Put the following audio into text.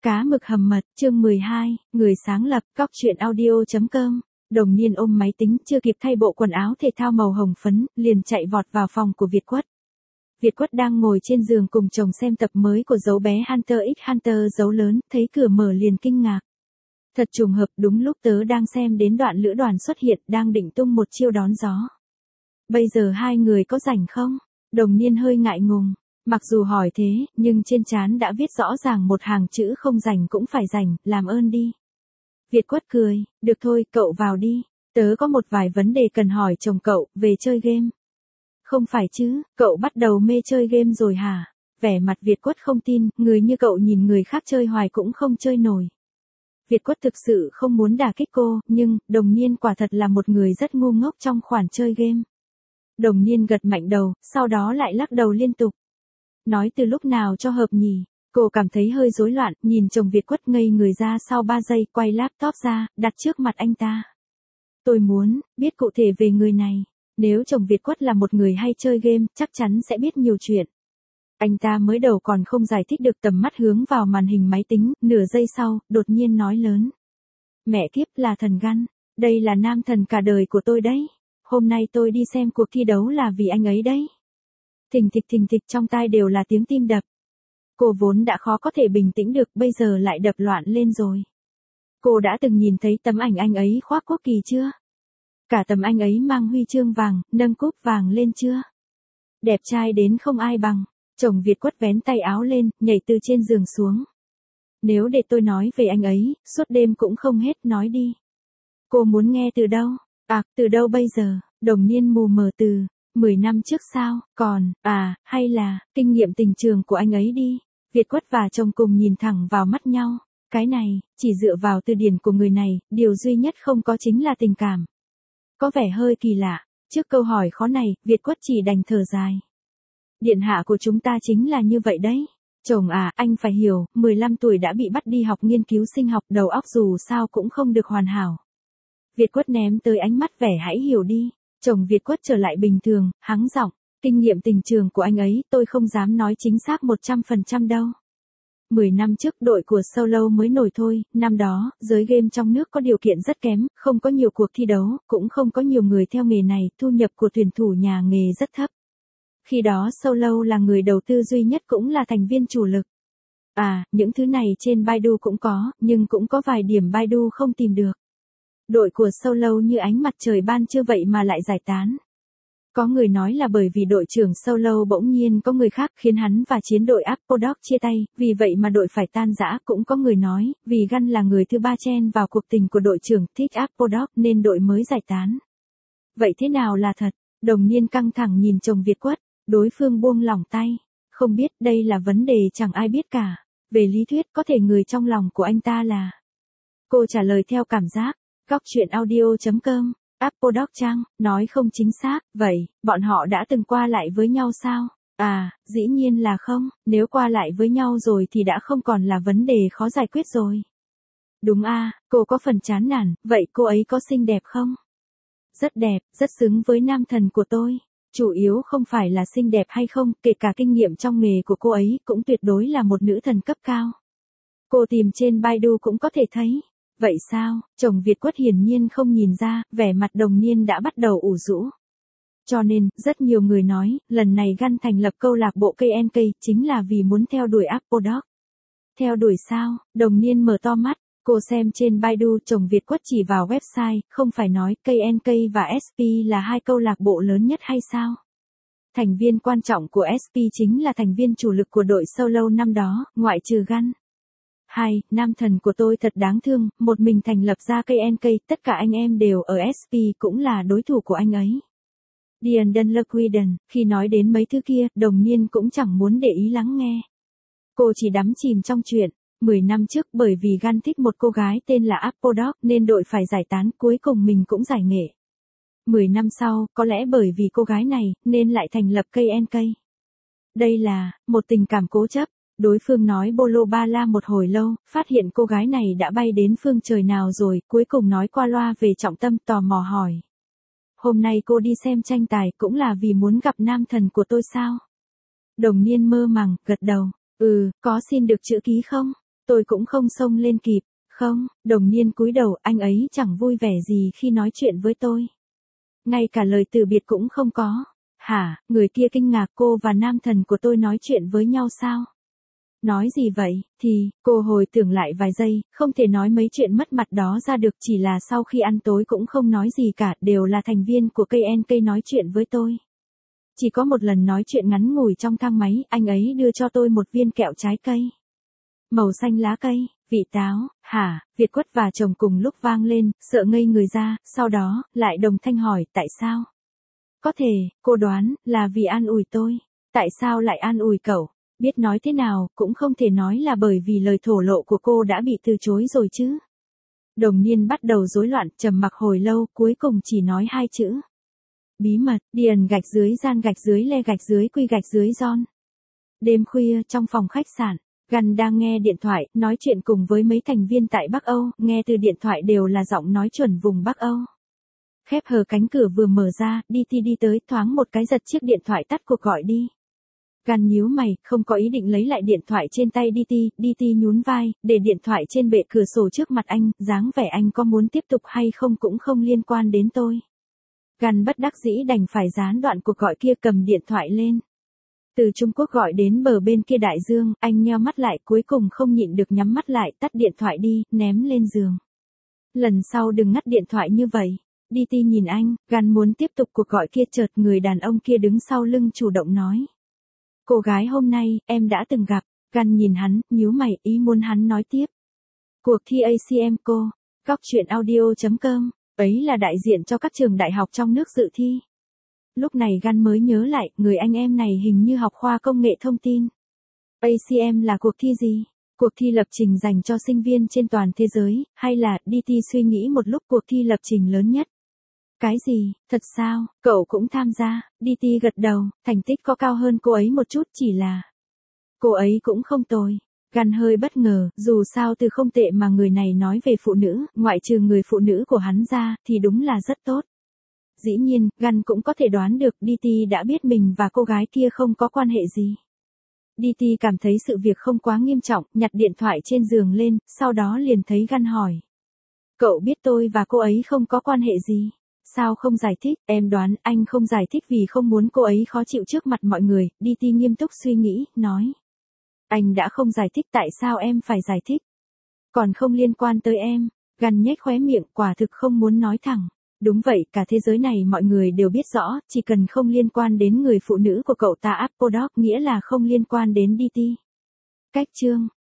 Cá mực hầm mật, chương 12, người sáng lập, cóc truyện audio.com. Đồng Niên ôm máy tính chưa kịp thay bộ quần áo thể thao màu hồng phấn, liền chạy vọt vào phòng của Việt Quất. Việt Quất đang ngồi trên giường cùng chồng xem tập mới của dấu bé Hunter x Hunter dấu lớn, thấy cửa mở liền kinh ngạc. Thật trùng hợp, đúng lúc tớ đang xem đến đoạn lữ đoàn xuất hiện, đang định tung một chiêu đón gió. Bây giờ hai người có rảnh không? Đồng Niên hơi ngại ngùng. Mặc dù hỏi thế, nhưng trên trán đã viết rõ ràng một hàng chữ không rảnh cũng phải rảnh, làm ơn đi. Việt Quất cười, được thôi, cậu vào đi. Tớ có một vài vấn đề cần hỏi chồng cậu, về chơi game. Không phải chứ, cậu bắt đầu mê chơi game rồi hả? Vẻ mặt Việt Quất không tin, người như cậu nhìn người khác chơi hoài cũng không chơi nổi. Việt Quất thực sự không muốn đả kích cô, nhưng, Đồng Niên quả thật là một người rất ngu ngốc trong khoản chơi game. Đồng Niên gật mạnh đầu, sau đó lại lắc đầu liên tục. Nói từ lúc nào cho hợp nhỉ? Cô cảm thấy hơi rối loạn, nhìn chồng Việt Quất ngây người ra sau 3 giây, quay laptop ra, đặt trước mặt anh ta. Tôi muốn biết cụ thể về người này. Nếu chồng Việt Quất là một người hay chơi game, chắc chắn sẽ biết nhiều chuyện. Anh ta mới đầu còn không giải thích được, tầm mắt hướng vào màn hình máy tính, nửa giây sau, đột nhiên nói lớn. Mẹ kiếp, là thần Gun. Đây là nam thần cả đời của tôi đấy. Hôm nay tôi đi xem cuộc thi đấu là vì anh ấy đấy. Thình thịch trong tai đều là tiếng tim đập. Cô vốn đã khó có thể bình tĩnh được, bây giờ lại đập loạn lên rồi. Cô đã từng nhìn thấy tấm ảnh anh ấy khoác quốc kỳ chưa? Cả tấm anh ấy mang huy chương vàng, nâng cúp vàng lên chưa? Đẹp trai đến không ai bằng. Chồng Việt Quất vén tay áo lên, nhảy từ trên giường xuống. Nếu để tôi nói về anh ấy, suốt đêm cũng không hết, nói đi. Cô muốn nghe từ đâu? Từ đâu bây giờ? Đồng Niên mù mờ từ 10 năm trước sao, còn, hay là, kinh nghiệm tình trường của anh ấy đi. Việt Quất và chồng cùng nhìn thẳng vào mắt nhau. Cái này, chỉ dựa vào từ điển của người này, điều duy nhất không có chính là tình cảm. Có vẻ hơi kỳ lạ. Trước câu hỏi khó này, Việt Quất chỉ đành thở dài. Điện hạ của chúng ta chính là như vậy đấy. Chồng anh phải hiểu, 15 tuổi đã bị bắt đi học nghiên cứu sinh học, đầu óc dù sao cũng không được hoàn hảo. Việt Quất ném tới ánh mắt vẻ hãy hiểu đi. Chồng Việt Quất trở lại bình thường, hắng giọng. Kinh nghiệm tình trường của anh ấy, tôi không dám nói chính xác 100% đâu. 10 năm trước đội của Solo mới nổi thôi, năm đó, giới game trong nước có điều kiện rất kém, không có nhiều cuộc thi đấu, cũng không có nhiều người theo nghề này, thu nhập của tuyển thủ nhà nghề rất thấp. Khi đó Solo là người đầu tư duy nhất cũng là thành viên chủ lực. Những thứ này trên Baidu cũng có, nhưng cũng có vài điểm Baidu không tìm được. Đội của Solo như ánh mặt trời ban trưa vậy mà lại giải tán. Có người nói là bởi vì đội trưởng Solo bỗng nhiên có người khác khiến hắn và chiến đội Appodoc chia tay, vì vậy mà đội phải tan rã. Cũng có người nói, vì Gun là người thứ ba chen vào cuộc tình của đội trưởng thích Appodoc nên đội mới giải tán. Vậy thế nào là thật? Đồng Niên căng thẳng nhìn chồng Việt Quất, đối phương buông lỏng tay. Không biết, đây là vấn đề chẳng ai biết cả. Về lý thuyết có thể người trong lòng của anh ta là. Cô trả lời theo cảm giác. Cóc truyện audio.com. Appodoc chăng? Nói không chính xác. Vậy, bọn họ đã từng qua lại với nhau sao? Dĩ nhiên là không. Nếu qua lại với nhau rồi thì đã không còn là vấn đề khó giải quyết rồi. Đúng cô có phần chán nản. Vậy cô ấy có xinh đẹp không? Rất đẹp, rất xứng với nam thần của tôi. Chủ yếu không phải là xinh đẹp hay không, kể cả kinh nghiệm trong nghề của cô ấy cũng tuyệt đối là một nữ thần cấp cao. Cô tìm trên Baidu cũng có thể thấy. Vậy sao? Chồng Việt Quất hiển nhiên không nhìn ra, vẻ mặt Đồng Niên đã bắt đầu ủ rũ. Cho nên, rất nhiều người nói, lần này Gun thành lập câu lạc bộ KNK chính là vì muốn theo đuổi Appodoc. Theo đuổi sao? Đồng Niên mở to mắt, cô xem trên Baidu, chồng Việt Quất chỉ vào website, không phải nói KNK và SP là hai câu lạc bộ lớn nhất hay sao? Thành viên quan trọng của SP chính là thành viên chủ lực của đội Solo năm đó, ngoại trừ Gun. Nam thần của tôi thật đáng thương, một mình thành lập ra KNK, tất cả anh em đều ở SP cũng là đối thủ của anh ấy. Dian Dunlop-Quiden, khi nói đến mấy thứ kia, Đồng Niên cũng chẳng muốn để ý lắng nghe. Cô chỉ đắm chìm trong chuyện. 10 năm trước bởi vì Gun thích một cô gái tên là Appodoc nên đội phải giải tán, cuối cùng mình cũng giải nghệ. 10 năm sau, có lẽ bởi vì cô gái này, nên lại thành lập KNK. Đây là một tình cảm cố chấp. Đối phương nói bolo ba la một hồi lâu, phát hiện cô gái này đã bay đến phương trời nào rồi, cuối cùng nói qua loa về trọng tâm, tò mò hỏi. Hôm nay cô đi xem tranh tài cũng là vì muốn gặp nam thần của tôi sao? Đồng Niên mơ màng, gật đầu. Có xin được chữ ký không? Tôi cũng không xông lên kịp. Không, đồng niên cúi đầu, anh ấy chẳng vui vẻ gì khi nói chuyện với tôi. Ngay cả lời từ biệt cũng không có. Hả, người kia kinh ngạc, cô và nam thần của tôi nói chuyện với nhau sao? Nói gì vậy, cô hồi tưởng lại vài giây, không thể nói mấy chuyện mất mặt đó ra được, chỉ là sau khi ăn tối cũng không nói gì cả, đều là thành viên của KNK nói chuyện với tôi. Chỉ có một lần nói chuyện ngắn ngủi trong thang máy, anh ấy đưa cho tôi một viên kẹo trái cây. Màu xanh lá cây, vị táo, hả, Việt Quất và chồng cùng lúc vang lên, sợ ngây người ra, sau đó, lại đồng thanh hỏi, tại sao? Có thể, cô đoán, là vì an ủi tôi. Tại sao lại an ủi cậu? Biết nói thế nào, cũng không thể nói là bởi vì lời thổ lộ của cô đã bị từ chối rồi chứ. Đồng niên bắt đầu rối loạn, trầm mặc hồi lâu, cuối cùng chỉ nói 2 chữ. Bí mật, điền gạch dưới gian gạch dưới le gạch dưới quy gạch dưới giòn. Đêm khuya, trong phòng khách sạn, Gun đang nghe điện thoại, nói chuyện cùng với mấy thành viên tại Bắc Âu, nghe từ điện thoại đều là giọng nói chuẩn vùng Bắc Âu. Khép hờ cánh cửa vừa mở ra, DT đi tới, thoáng một cái giật chiếc điện thoại tắt cuộc gọi đi. Gun nhíu mày, không có ý định lấy lại điện thoại trên tay DT nhún vai, để điện thoại trên bệ cửa sổ trước mặt anh, dáng vẻ anh có muốn tiếp tục hay không cũng không liên quan đến tôi. Gun bất đắc dĩ đành phải gián đoạn cuộc gọi kia, cầm điện thoại lên. Từ Trung Quốc gọi đến bờ bên kia đại dương, anh nheo mắt lại, cuối cùng không nhịn được nhắm mắt lại, tắt điện thoại đi, ném lên giường. Lần sau đừng ngắt điện thoại như vậy. DT nhìn anh, Gun muốn tiếp tục cuộc gọi kia, chợt người đàn ông kia đứng sau lưng chủ động nói. Cô gái hôm nay, em đã từng gặp. Gun nhìn hắn, nhíu mày, ý muốn hắn nói tiếp. Cuộc thi ACM cô, coctruyện.audio.com, ấy là đại diện cho các trường đại học trong nước dự thi. Lúc này Gun mới nhớ lại, người anh em này hình như học khoa công nghệ thông tin. ACM là cuộc thi gì? Cuộc thi lập trình dành cho sinh viên trên toàn thế giới, hay là, DT suy nghĩ một lúc, cuộc thi lập trình lớn nhất? Cái gì, thật sao, cậu cũng tham gia? DT gật đầu, thành tích có cao hơn cô ấy một chút, chỉ là cô ấy cũng không tồi. Gun hơi bất ngờ, dù sao từ không tệ mà người này nói về phụ nữ, ngoại trừ người phụ nữ của hắn ra, thì đúng là rất tốt. Dĩ nhiên, Gun cũng có thể đoán được DT đã biết mình và cô gái kia không có quan hệ gì. DT cảm thấy sự việc không quá nghiêm trọng, nhặt điện thoại trên giường lên, sau đó liền thấy Gun hỏi. Cậu biết tôi và cô ấy không có quan hệ gì? Sao không giải thích? Em đoán anh không giải thích vì không muốn cô ấy khó chịu trước mặt mọi người. DT nghiêm túc suy nghĩ, nói. Anh đã không giải thích, tại sao em phải giải thích? Còn không liên quan tới em. Gun nhếch khóe miệng, quả thực không muốn nói thẳng. Đúng vậy, cả thế giới này mọi người đều biết rõ, chỉ cần không liên quan đến người phụ nữ của cậu ta Apple Dog, nghĩa là không liên quan đến DT. Cách chương